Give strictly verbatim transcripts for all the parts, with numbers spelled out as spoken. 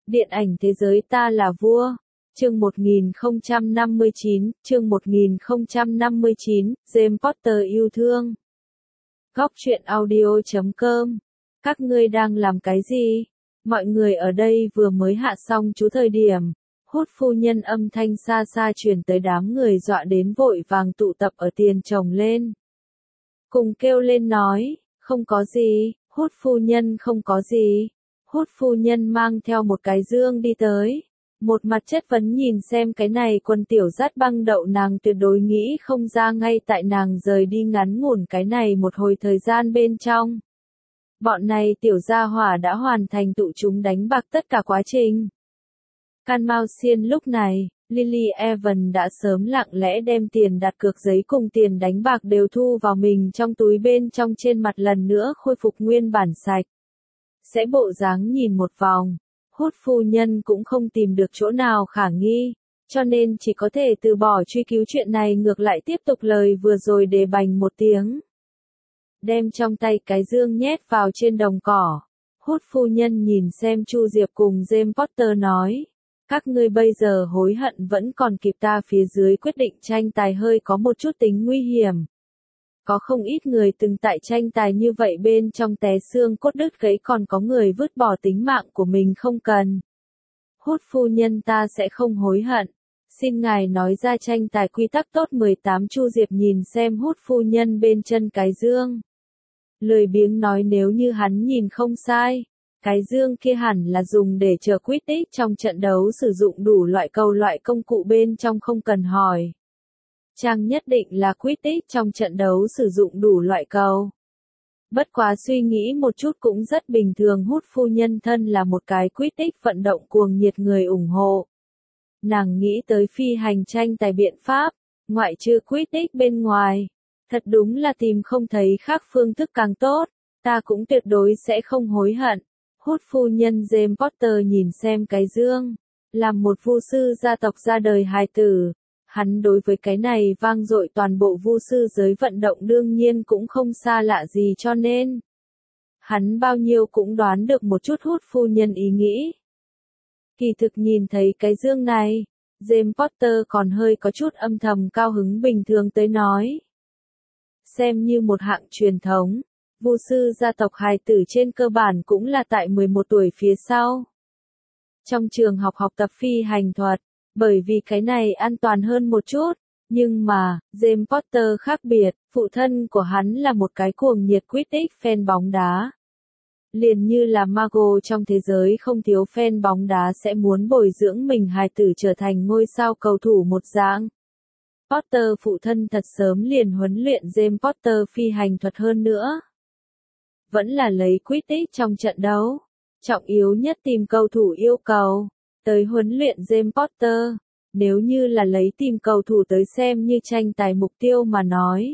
Điện ảnh thế giới ta là vua. Chương một nghìn không trăm năm mươi chín, chương một nghìn không trăm năm mươi chín, James Potter yêu thương. Góc truyện audio chấm com. Các ngươi đang làm cái gì? Mọi người ở đây vừa mới hạ xong chú thời điểm. Hút phu nhân âm thanh xa xa truyền tới đám người dọa đến vội vàng tụ tập ở tiền chồng lên. Cùng kêu lên nói, không có gì, hút phu nhân không có gì. Hút phu nhân mang theo một cái dương đi tới. Một mặt chất vấn nhìn xem cái này quần tiểu dát băng đậu, nàng tuyệt đối nghĩ không ra ngay tại nàng rời đi ngắn ngủn cái này một hồi thời gian bên trong. Bọn này tiểu gia hỏa đã hoàn thành tụ chúng đánh bạc tất cả quá trình. Can Mao Xiên lúc này, Lily Evans đã sớm lặng lẽ đem tiền đặt cược giấy cùng tiền đánh bạc đều thu vào mình trong túi bên trong, trên mặt lần nữa khôi phục nguyên bản sạch. Sẽ bộ dáng nhìn một vòng, hút phu nhân cũng không tìm được chỗ nào khả nghi, cho nên chỉ có thể từ bỏ truy cứu chuyện này, ngược lại tiếp tục lời vừa rồi để bành một tiếng. Đem trong tay cái dương nhét vào trên đồng cỏ. Hút phu nhân nhìn xem Chu Diệp cùng James Potter nói. Các ngươi bây giờ hối hận vẫn còn kịp, ta phía dưới quyết định tranh tài hơi có một chút tính nguy hiểm. Có không ít người từng tại tranh tài như vậy bên trong té xương cốt đứt gãy, còn có người vứt bỏ tính mạng của mình không cần. Hút phu nhân ta sẽ không hối hận. Xin ngài nói ra tranh tài quy tắc tốt mười tám. Chu Diệp nhìn xem hút phu nhân bên chân cái dương. Lười biếng nói, nếu như hắn nhìn không sai, cái dương kia hẳn là dùng để chờ Quidditch trong trận đấu sử dụng đủ loại cầu loại công cụ bên trong, không cần hỏi. Chàng nhất định là Quidditch trong trận đấu sử dụng đủ loại cầu. Bất quá suy nghĩ một chút cũng rất bình thường, hút phu nhân thân là một cái Quidditch vận động cuồng nhiệt người ủng hộ. Nàng nghĩ tới phi hành tranh tài biện pháp, ngoại trừ Quidditch bên ngoài. Thật đúng là tìm không thấy khác phương thức càng tốt, ta cũng tuyệt đối sẽ không hối hận. Hút phu nhân James Potter nhìn xem cái dương, làm một vu sư gia tộc ra đời hài tử. Hắn đối với cái này vang dội toàn bộ vu sư giới vận động đương nhiên cũng không xa lạ gì, cho nên hắn bao nhiêu cũng đoán được một chút hút phu nhân ý nghĩ. Kỳ thực nhìn thấy cái dương này, James Potter còn hơi có chút âm thầm cao hứng, bình thường tới nói. Xem như một hạng truyền thống, vu sư gia tộc hài tử trên cơ bản cũng là tại mười một tuổi phía sau. Trong trường học học tập phi hành thuật, bởi vì cái này an toàn hơn một chút, nhưng mà, James Potter khác biệt, phụ thân của hắn là một cái cuồng nhiệt Quidditch fan bóng đá. Liền như là Mago trong thế giới không thiếu fan bóng đá sẽ muốn bồi dưỡng mình hài tử trở thành ngôi sao cầu thủ một dạng. Potter phụ thân thật sớm liền huấn luyện James Potter phi hành thuật, hơn nữa vẫn là lấy Quidditch trong trận đấu. Trọng yếu nhất tìm cầu thủ yêu cầu, tới huấn luyện James Potter. Nếu như là lấy tìm cầu thủ tới xem như tranh tài mục tiêu mà nói,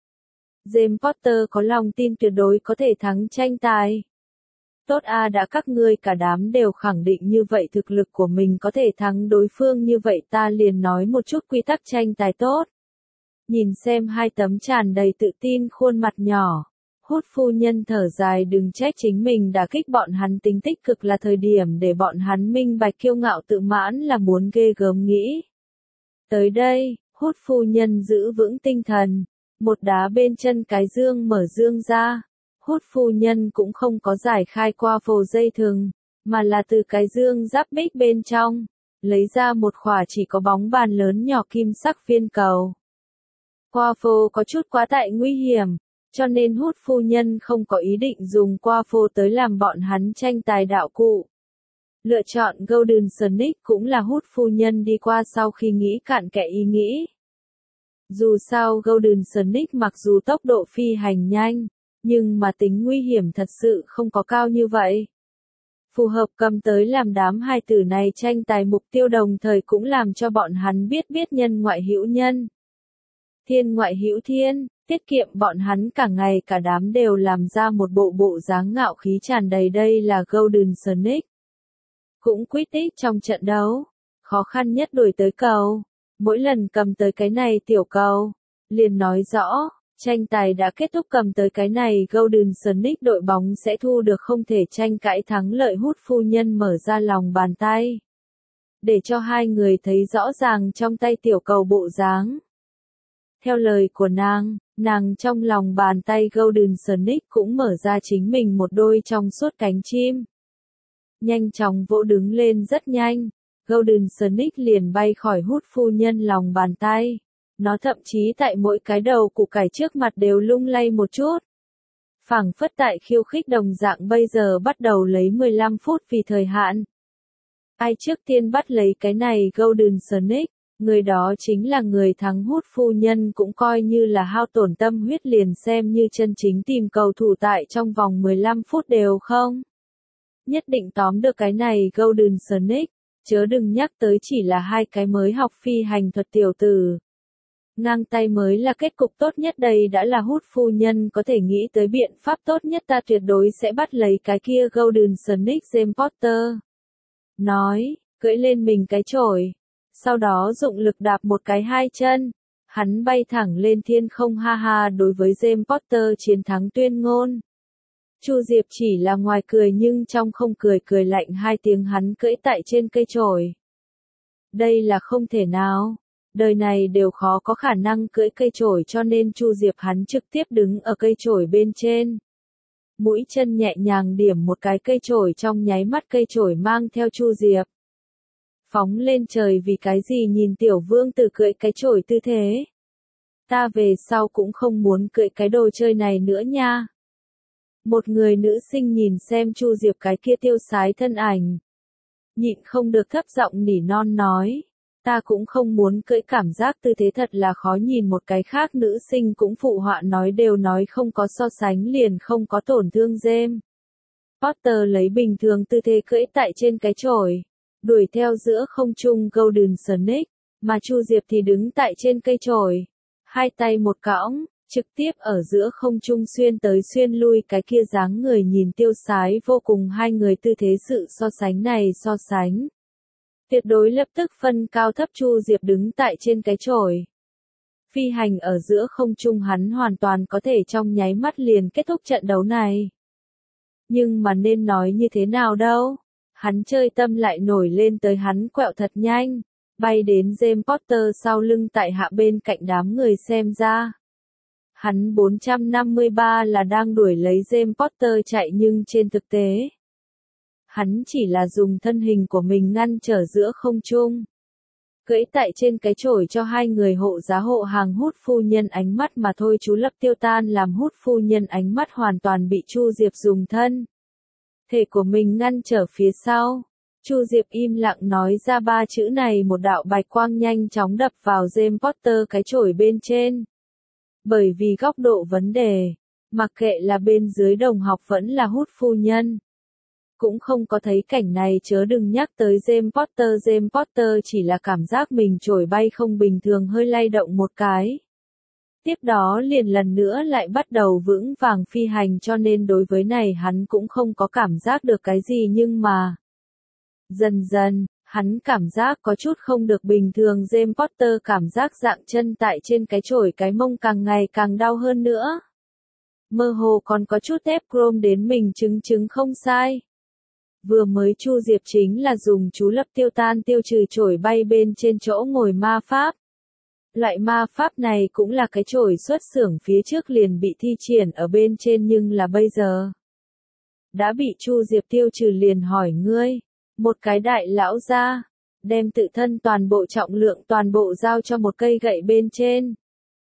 James Potter có lòng tin tuyệt đối có thể thắng tranh tài. Tốt a, đã các ngươi cả đám đều khẳng định như vậy thực lực của mình có thể thắng đối phương như vậy, ta liền nói một chút quy tắc tranh tài tốt. Nhìn xem hai tấm tràn đầy tự tin khuôn mặt nhỏ, hút phu nhân thở dài, đừng trách chính mình đã kích bọn hắn tính tích cực là thời điểm để bọn hắn minh bạch kiêu ngạo tự mãn là muốn ghê gớm nghĩ. Tới đây, hút phu nhân giữ vững tinh thần, một đá bên chân cái dương, mở dương ra. Hút phu nhân cũng không có giải khai qua phồ dây thừng, mà là từ cái dương giáp bích bên trong, lấy ra một khỏa chỉ có bóng bàn lớn nhỏ kim sắc viên cầu. Qua phồ có chút quá tại nguy hiểm, cho nên hút phu nhân không có ý định dùng qua phồ tới làm bọn hắn tranh tài đạo cụ. Lựa chọn Golden Sonic cũng là hút phu nhân đi qua sau khi nghĩ cạn kẽ ý nghĩ. Dù sao Golden Sonic mặc dù tốc độ phi hành nhanh, nhưng mà tính nguy hiểm thật sự không có cao như vậy. Phù hợp cầm tới làm đám hài tử này tranh tài mục tiêu, đồng thời cũng làm cho bọn hắn biết biết nhân ngoại hữu nhân, thiên ngoại hữu thiên, tiết kiệm bọn hắn cả ngày cả đám đều làm ra một bộ bộ dáng ngạo khí tràn đầy. Đây là Golden Sonic. Cũng Quidditch trong trận đấu, khó khăn nhất đuổi tới cầu. Mỗi lần cầm tới cái này tiểu cầu, liền nói rõ, Tranh tài đã kết thúc, cầm tới cái này Golden Sonic đội bóng sẽ thu được không thể tranh cãi thắng lợi. Hút phu nhân mở ra lòng bàn tay, để cho hai người thấy rõ ràng trong tay tiểu cầu bộ dáng. Theo lời của nàng, nàng trong lòng bàn tay Golden Sonic cũng mở ra chính mình một đôi trong suốt cánh chim. Nhanh chóng vỗ đứng lên rất nhanh, Golden Sonic liền bay khỏi hút phu nhân lòng bàn tay. Nó thậm chí tại mỗi cái đầu củ cải trước mặt đều lung lay một chút. Phảng phất tại khiêu khích đồng dạng. Bây giờ bắt đầu lấy mười lăm phút vì thời hạn. Ai trước tiên bắt lấy cái này Golden Sonic, người đó chính là người thắng. Hút phu nhân cũng coi như là hao tổn tâm huyết, liền xem như chân chính tìm cầu thủ tại trong vòng mười lăm phút đều không. Nhất định tóm được cái này Golden Sonic, chớ đừng nhắc tới chỉ là hai cái mới học phi hành thuật tiểu tử. Ngang tay mới là kết cục tốt nhất. Đây đã là hút phu nhân có thể nghĩ tới biện pháp tốt nhất. Ta tuyệt đối sẽ bắt lấy cái kia Golden Sonic. James Potter nói, cưỡi lên mình cái chổi, sau đó dụng lực đạp một cái hai chân, hắn bay thẳng lên thiên không. Ha ha, đối với James Potter chiến thắng tuyên ngôn, Chu Diệp chỉ là ngoài cười nhưng trong không cười, cười lạnh hai tiếng. Hắn cưỡi tại trên cây chổi. Đây là không thể nào. Đời này đều khó có khả năng cưỡi cây chổi, cho nên Chu Diệp hắn trực tiếp đứng ở cây chổi bên trên. Mũi chân nhẹ nhàng điểm một cái cây chổi, trong nháy mắt cây chổi mang theo Chu Diệp phóng lên trời. Vì cái gì nhìn tiểu vương tử cưỡi cái chổi tư thế? Ta về sau cũng không muốn cưỡi cái đồ chơi này nữa nha. Một người nữ sinh nhìn xem Chu Diệp cái kia tiêu sái thân ảnh, nhịn không được thấp giọng nỉ non nói. Ta cũng không muốn cưỡi, cảm giác tư thế thật là khó nhìn. Một cái khác nữ sinh cũng phụ họa nói, đều nói không có so sánh liền không có tổn thương. James Potter lấy bình thường tư thế cưỡi tại trên cái chổi, đuổi theo giữa không trung Golden Sonic, mà Chu Diệp thì đứng tại trên cây chổi, hai tay một cõng, trực tiếp ở giữa không trung xuyên tới xuyên lui. Cái kia dáng người nhìn tiêu sái vô cùng. Hai người tư thế sự so sánh này so sánh tuyệt đối lập tức phân cao thấp. Chu Diệp đứng tại trên cái chổi, phi hành ở giữa không trung, hắn hoàn toàn có thể trong nháy mắt liền kết thúc trận đấu này. Nhưng mà nên nói như thế nào đâu? Hắn chơi tâm lại nổi lên tới, hắn quẹo thật nhanh, bay đến James Potter sau lưng tại hạ bên cạnh đám người xem ra. Hắn bốn trăm năm mươi ba là đang đuổi lấy James Potter chạy, nhưng trên thực tế, hắn chỉ là dùng thân hình của mình ngăn trở giữa không trung, cưỡi tại trên cái chổi cho hai người hộ giá hộ hàng hút phu nhân ánh mắt mà thôi. Chú Lập tiêu tan làm hút phu nhân ánh mắt hoàn toàn bị Chu Diệp dùng thân thể của mình ngăn trở phía sau. Chu Diệp im lặng nói ra ba chữ này, một đạo bạch quang nhanh chóng đập vào James Potter cái chổi bên trên. Bởi vì góc độ vấn đề, mặc kệ là bên dưới đồng học vẫn là hút phu nhân, cũng không có thấy cảnh này, chớ đừng nhắc tới James Potter. James Potter chỉ là cảm giác mình chổi bay không bình thường, hơi lay động một cái. Tiếp đó liền lần nữa lại bắt đầu vững vàng phi hành, cho nên đối với này hắn cũng không có cảm giác được cái gì. Nhưng mà dần dần, hắn cảm giác có chút không được bình thường. James Potter cảm giác dạng chân tại trên cái chổi, cái mông càng ngày càng đau hơn nữa. Mơ hồ còn có chút ép chrome đến mình chứng chứng không sai. Vừa mới Chu Diệp chính là dùng chú Lập tiêu tan tiêu trừ chổi bay bên trên chỗ ngồi ma pháp. Loại ma pháp này cũng là cái chổi xuất xưởng phía trước liền bị thi triển ở bên trên, nhưng là bây giờ đã bị Chu Diệp tiêu trừ. Liền hỏi ngươi, một cái đại lão gia, đem tự thân toàn bộ trọng lượng toàn bộ giao cho một cây gậy bên trên.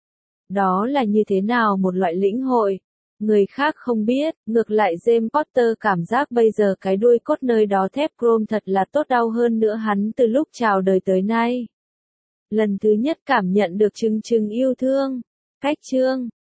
Đó là như thế nào một loại lĩnh hội? Người khác không biết, ngược lại James Potter cảm giác bây giờ cái đuôi cốt nơi đó thép chrome thật là tốt, đau hơn nữa. Hắn từ lúc chào đời tới nay, lần thứ nhất cảm nhận được chừng chừng yêu thương. Cách chương